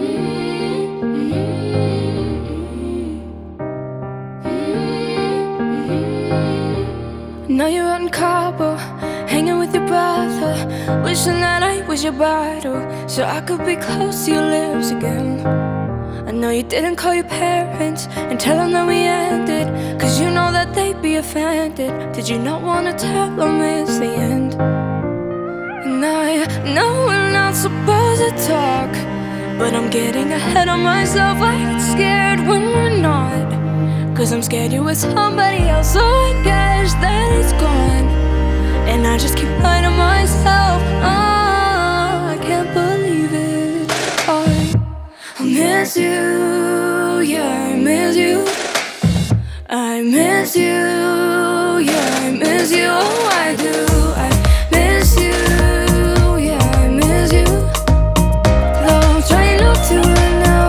Now you're out in Cabo, hanging with your brother, wishing that I was your bridal, so I could be close to your lips again. I know you didn't call your parents and tell them that we ended, cause you know that they'd be offended. Did you not wanna tell them it's the end? And I know we're not supposed to talk, but I'm getting ahead of myself. I get scared when we're not, cause I'm scared you're with somebody else. So I guess that it's gone, and I just keep lying to myself. I can't believe it. I miss you, yeah, I miss you. I miss you, yeah, I miss you. Oh, I do. I miss you, yeah, I miss you. Though I'm trying not to right now.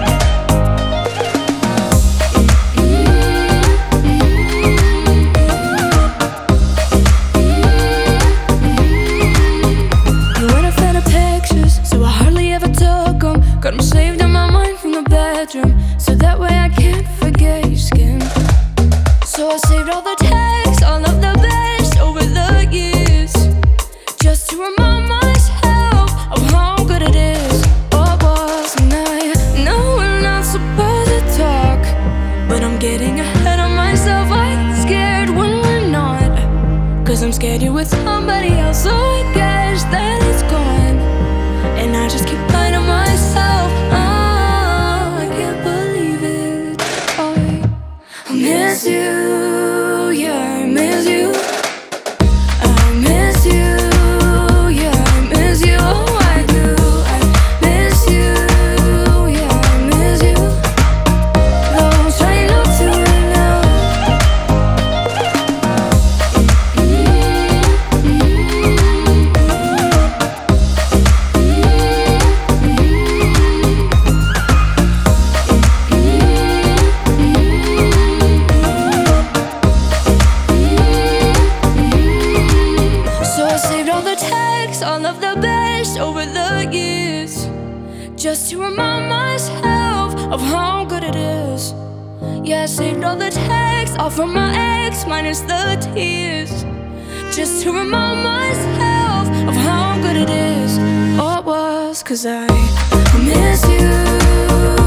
You weren't a fan of pictures, so I hardly ever took them. Got them saved in my mind from the bedroom, so that way I can't forget your skin. So I saved all the texts, all of the best over the years, just to remind myself of how good it is. What was, and I know we're not supposed to talk, but I'm getting ahead of myself. I get scared when we're not, cause I'm scared you're with somebody else. So I guess that it's gone, and I just keep lying to myself. I can't believe it. I miss you, yeah, I miss you. I miss you, yeah, I miss you. Oh, I do. I miss you, yeah, I miss you. Though I'm trying not to right now. So I saved all the texts, all of the best over the years, just to remind myself of how good it is. Yeah, I saved all the texts, all from my ex, minus the tears, just to remind myself of how good it is. Oh, it was, cause I miss you.